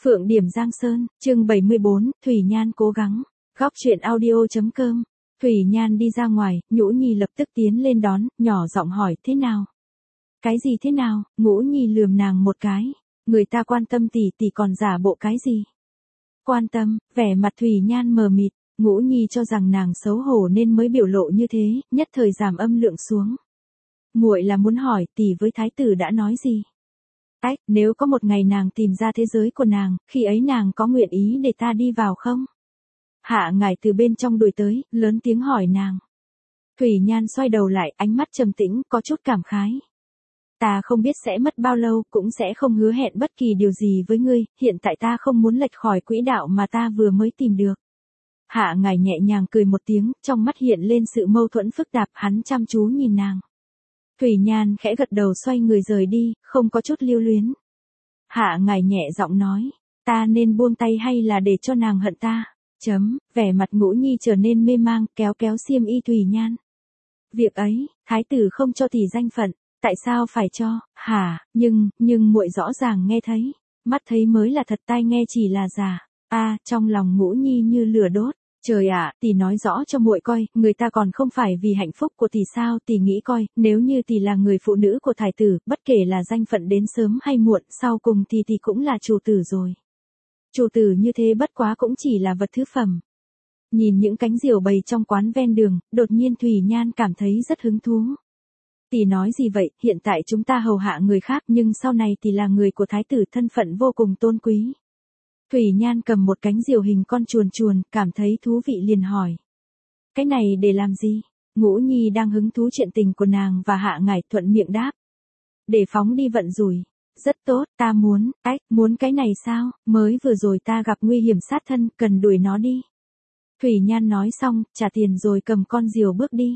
Phượng Điểm Giang Sơn, chương 74, Thủy Nhan cố gắng. Góc truyện audio.com. Thủy Nhan đi ra ngoài, Nhũ Nhi lập tức tiến lên đón, nhỏ giọng hỏi thế nào? Cái gì thế nào? Ngũ Nhi lườm nàng một cái. Người ta quan tâm tỷ tỷ còn giả bộ cái gì? Quan tâm, vẻ mặt Thủy Nhan mờ mịt, Ngũ Nhi cho rằng nàng xấu hổ nên mới biểu lộ như thế, nhất thời giảm âm lượng xuống. Muội là muốn hỏi tỷ với thái tử đã nói gì? Nếu có một ngày nàng tìm ra thế giới của nàng, khi ấy nàng có nguyện ý để ta đi vào không? Hạ ngải từ bên trong đuổi tới, lớn tiếng hỏi nàng. Thủy Nhan xoay đầu lại, ánh mắt trầm tĩnh, có chút cảm khái. Ta không biết sẽ mất bao lâu, cũng sẽ không hứa hẹn bất kỳ điều gì với ngươi, hiện tại ta không muốn lệch khỏi quỹ đạo mà ta vừa mới tìm được. Hạ ngải nhẹ nhàng cười một tiếng, trong mắt hiện lên sự mâu thuẫn phức tạp, hắn chăm chú nhìn nàng. Thủy Nhan khẽ gật đầu xoay người rời đi, không có chút lưu luyến. Hạ ngải nhẹ giọng nói, ta nên buông tay hay là để cho nàng hận ta? Vẻ mặt Ngũ Nhi trở nên mê mang, kéo xiêm y Thủy Nhan. Việc ấy, thái tử không cho tỷ danh phận, tại sao phải cho? Hả, nhưng muội rõ ràng nghe thấy, mắt thấy mới là thật, tai nghe chỉ là giả. Trong lòng Ngũ Nhi như lửa đốt. Trời ạ, tỷ nói rõ cho muội coi, người ta còn không phải vì hạnh phúc của tỷ sao? Tỷ nghĩ coi, nếu như tỷ là người phụ nữ của thái tử, bất kể là danh phận đến sớm hay muộn, sau cùng thì tỷ cũng là chủ tử rồi. Chủ tử như thế bất quá cũng chỉ là vật thứ phẩm. Nhìn những cánh diều bầy trong quán ven đường, đột nhiên Thủy Nhan cảm thấy rất hứng thú. Tỷ nói gì vậy, hiện tại chúng ta hầu hạ người khác nhưng sau này tỷ là người của thái tử, thân phận vô cùng tôn quý. Thủy Nhan cầm một cánh diều hình con chuồn, cảm thấy thú vị liền hỏi. Cái này để làm gì? Ngũ Nhi đang hứng thú chuyện tình của nàng và Hạ ngải thuận miệng đáp. Để phóng đi vận rủi. Rất tốt, ta muốn, muốn cái này sao? Mới vừa rồi ta gặp nguy hiểm sát thân, cần đuổi nó đi. Thủy Nhan nói xong, trả tiền rồi cầm con diều bước đi.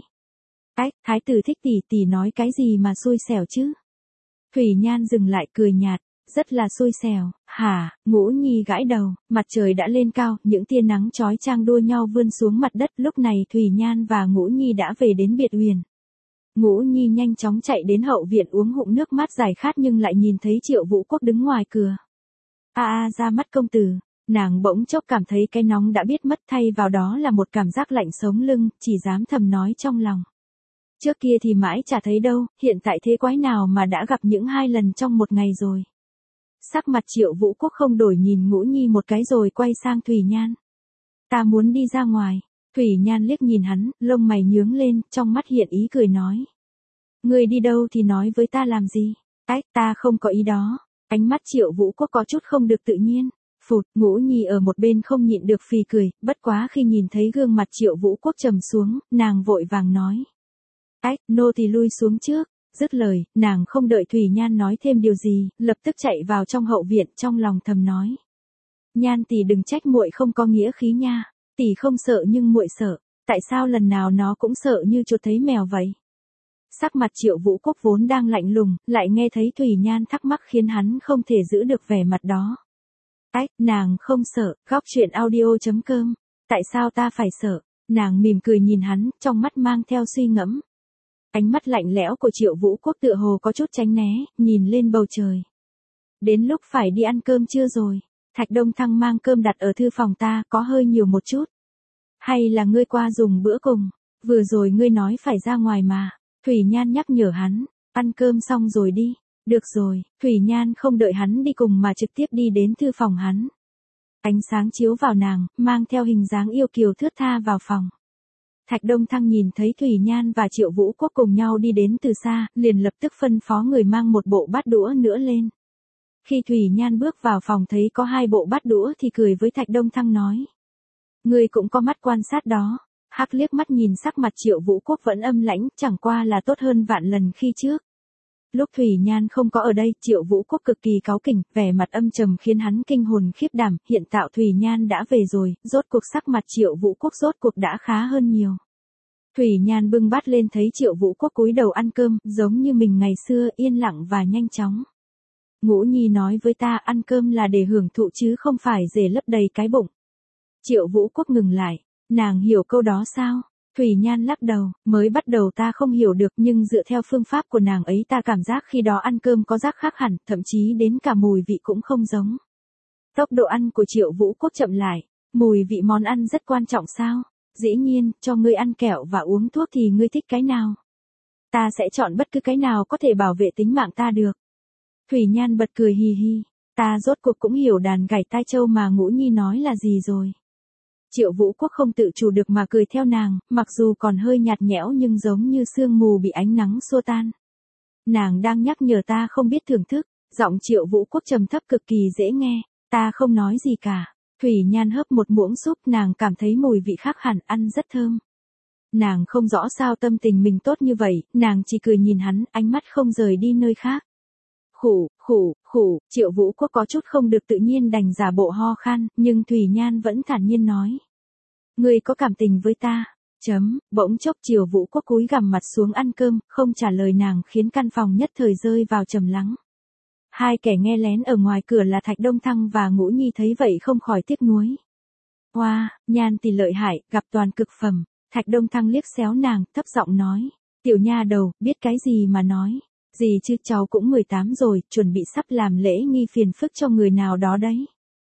Thái tử thích tỷ nói cái gì mà xui xẻo chứ? Thủy Nhan dừng lại cười nhạt. Rất là xui xẻo. Hả? Ngũ Nhi gãi đầu, mặt trời đã lên cao, những tia nắng chói chang đua nhau vươn xuống mặt đất, lúc này Thủy Nhan và Ngũ Nhi đã về đến biệt uyển. Ngũ Nhi nhanh chóng chạy đến hậu viện uống ngụm nước mát giải khát nhưng lại nhìn thấy Triệu Vũ Quốc đứng ngoài cửa. Ra mắt công tử, nàng bỗng chốc cảm thấy cái nóng đã biết mất, thay vào đó là một cảm giác lạnh sống lưng, chỉ dám thầm nói trong lòng. Trước kia thì mãi chả thấy đâu, hiện tại thế quái nào mà đã gặp những 2 lần trong một ngày rồi. Sắc mặt Triệu Vũ Quốc không đổi, nhìn Ngũ Nhi một cái rồi quay sang Thủy Nhan. Ta muốn đi ra ngoài. Thủy Nhan liếc nhìn hắn, lông mày nhướng lên, trong mắt hiện ý cười nói. Ngươi đi đâu thì nói với ta làm gì? Ta không có ý đó. Ánh mắt Triệu Vũ Quốc có chút không được tự nhiên. Ngũ Nhi ở một bên không nhịn được phì cười, bất quá khi nhìn thấy gương mặt Triệu Vũ Quốc trầm xuống, nàng vội vàng nói. Nô thì lui xuống trước. Dứt lời, nàng không đợi Thủy Nhan nói thêm điều gì, lập tức chạy vào trong hậu viện, trong lòng thầm nói. Nhan tỷ đừng trách muội không có nghĩa khí nha, tỷ không sợ nhưng muội sợ, tại sao lần nào nó cũng sợ như chuột thấy mèo vậy? Sắc mặt Triệu Vũ Quốc vốn đang lạnh lùng, lại nghe thấy Thủy Nhan thắc mắc khiến hắn không thể giữ được vẻ mặt đó. Nàng không sợ, góc truyện audio.com, tại sao ta phải sợ? Nàng mỉm cười nhìn hắn, trong mắt mang theo suy ngẫm. Ánh mắt lạnh lẽo của Triệu Vũ Quốc tựa hồ có chút tránh né, nhìn lên bầu trời. Đến lúc phải đi ăn cơm chưa rồi? Thạch Đông Thăng mang cơm đặt ở thư phòng ta, có hơi nhiều một chút. Hay là ngươi qua dùng bữa cùng? Vừa rồi ngươi nói phải ra ngoài mà. Thủy Nhan nhắc nhở hắn, ăn cơm xong rồi đi. Được rồi, Thủy Nhan không đợi hắn đi cùng mà trực tiếp đi đến thư phòng hắn. Ánh sáng chiếu vào nàng, mang theo hình dáng yêu kiều thướt tha vào phòng. Thạch Đông Thăng nhìn thấy Thủy Nhan và Triệu Vũ Quốc cùng nhau đi đến từ xa, liền lập tức phân phó người mang một bộ bát đũa nữa lên. Khi Thủy Nhan bước vào phòng thấy có 2 bộ bát đũa thì cười với Thạch Đông Thăng nói. Ngươi cũng có mắt quan sát đó. Hắc liếc mắt nhìn sắc mặt Triệu Vũ Quốc vẫn âm lãnh, chẳng qua là tốt hơn vạn lần khi trước. Lúc Thủy Nhan không có ở đây, Triệu Vũ Quốc cực kỳ cáu kỉnh, vẻ mặt âm trầm khiến hắn kinh hồn khiếp đảm, hiện tại Thủy Nhan đã về rồi, rốt cuộc sắc mặt Triệu Vũ Quốc rốt cuộc đã khá hơn nhiều. Thủy Nhan bưng bát lên thấy Triệu Vũ Quốc cúi đầu ăn cơm, giống như mình ngày xưa, yên lặng và nhanh chóng. Ngũ Nhi nói với ta ăn cơm là để hưởng thụ chứ không phải để lấp đầy cái bụng. Triệu Vũ Quốc ngừng lại, nàng hiểu câu đó sao? Thủy Nhan lắc đầu, mới bắt đầu ta không hiểu được nhưng dựa theo phương pháp của nàng ấy ta cảm giác khi đó ăn cơm có giác khác hẳn, thậm chí đến cả mùi vị cũng không giống. Tốc độ ăn của Triệu Vũ Quốc chậm lại. Mùi vị món ăn rất quan trọng sao? Dĩ nhiên, cho ngươi ăn kẹo và uống thuốc thì ngươi thích cái nào? Ta sẽ chọn bất cứ cái nào có thể bảo vệ tính mạng ta được. Thủy Nhan bật cười hì hì. Ta rốt cuộc cũng hiểu đàn gảy tai châu mà Ngũ Nhi nói là gì rồi. Triệu Vũ Quốc không tự chủ được mà cười theo nàng, mặc dù còn hơi nhạt nhẽo nhưng giống như sương mù bị ánh nắng xua tan. Nàng đang nhắc nhở ta không biết thưởng thức, giọng Triệu Vũ Quốc trầm thấp cực kỳ dễ nghe, ta không nói gì cả. Thủy Nhan hớp một muỗng súp, nàng cảm thấy mùi vị khác hẳn, ăn rất thơm. Nàng không rõ sao tâm tình mình tốt như vậy, nàng chỉ cười nhìn hắn, ánh mắt không rời đi nơi khác. Khủ, Triệu Vũ Quốc có chút không được tự nhiên đành giả bộ ho khan, nhưng Thủy Nhan vẫn thản nhiên nói. Ngươi có cảm tình với ta? Bỗng chốc Triệu Vũ Quốc cúi gằm mặt xuống ăn cơm, không trả lời nàng khiến căn phòng nhất thời rơi vào trầm lắng. Hai kẻ nghe lén ở ngoài cửa là Thạch Đông Thăng và Ngũ Nhi thấy vậy không khỏi tiếc nuối. Wow, Nhan tỷ lợi hại, gặp toàn cực phẩm. Thạch Đông Thăng liếc xéo nàng, thấp giọng nói. Tiểu nha đầu, biết cái gì mà nói. Gì chứ, cháu cũng 18 rồi, chuẩn bị sắp làm lễ nghi phiền phức cho người nào đó đấy.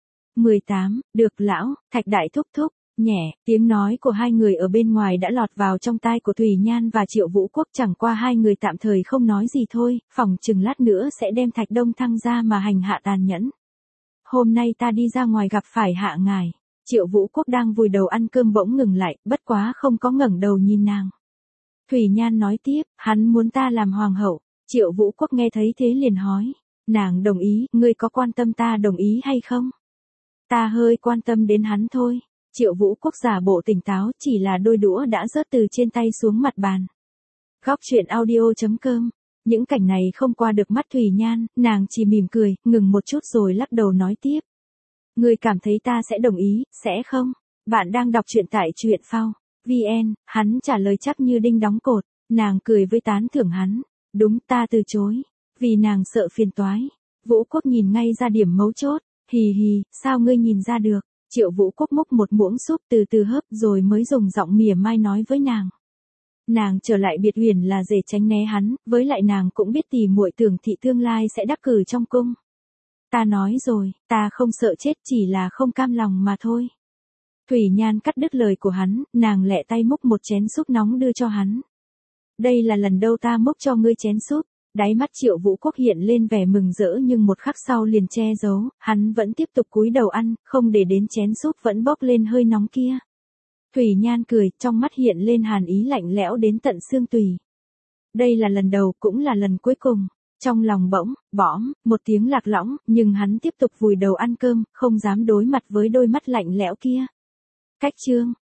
18, được lão, Thạch Đại thúc thúc. Nhẹ, tiếng nói của hai người ở bên ngoài đã lọt vào trong tai của Thủy Nhan và Triệu Vũ Quốc, chẳng qua hai người tạm thời không nói gì thôi, phỏng chừng lát nữa sẽ đem Thạch Đông Thăng ra mà hành hạ tàn nhẫn. Hôm nay ta đi ra ngoài gặp phải hạ ngài. Triệu Vũ Quốc đang vùi đầu ăn cơm bỗng ngừng lại, bất quá không có ngẩng đầu nhìn nàng. Thủy Nhan nói tiếp, hắn muốn ta làm hoàng hậu. Triệu Vũ Quốc nghe thấy thế liền hỏi. Nàng đồng ý, ngươi có quan tâm ta đồng ý hay không? Ta hơi quan tâm đến hắn thôi. Triệu Vũ Quốc giả bộ tỉnh táo, chỉ là đôi đũa đã rớt từ trên tay xuống mặt bàn. Góc truyện audio.com. Những cảnh này không qua được mắt Thủy Nhan, nàng chỉ mỉm cười, ngừng một chút rồi lắc đầu nói tiếp. Ngươi cảm thấy ta sẽ đồng ý, sẽ không? Bạn đang đọc truyện tại truyện phao. VN, hắn trả lời chắc như đinh đóng cột, nàng cười với tán thưởng hắn. Đúng, ta từ chối. Vì nàng sợ phiền toái. Vũ Quốc nhìn ngay ra điểm mấu chốt. Hì hì, sao ngươi nhìn ra được? Triệu Vũ Quốc múc một muỗng súp từ từ hớp rồi mới dùng giọng mỉa mai nói với nàng. Nàng trở lại biệt huyền là để tránh né hắn, với lại nàng cũng biết tỷ muội Tưởng thị tương lai sẽ đắc cử trong cung. Ta nói rồi, ta không sợ chết, chỉ là không cam lòng mà thôi. Thủy Nhan cắt đứt lời của hắn, nàng lẹ tay múc một chén súp nóng đưa cho hắn. Đây là lần đầu ta múc cho ngươi chén súp. Đáy mắt Triệu Vũ Quốc hiện lên vẻ mừng rỡ nhưng một khắc sau liền che giấu, hắn vẫn tiếp tục cúi đầu ăn, không để đến chén súp vẫn bốc lên hơi nóng kia. Thủy Nhan cười, trong mắt hiện lên hàn ý lạnh lẽo đến tận xương tủy. Đây là lần đầu cũng là lần cuối cùng. Trong lòng bõm, một tiếng lạc lõng, nhưng hắn tiếp tục vùi đầu ăn cơm, không dám đối mặt với đôi mắt lạnh lẽo kia. Cách chương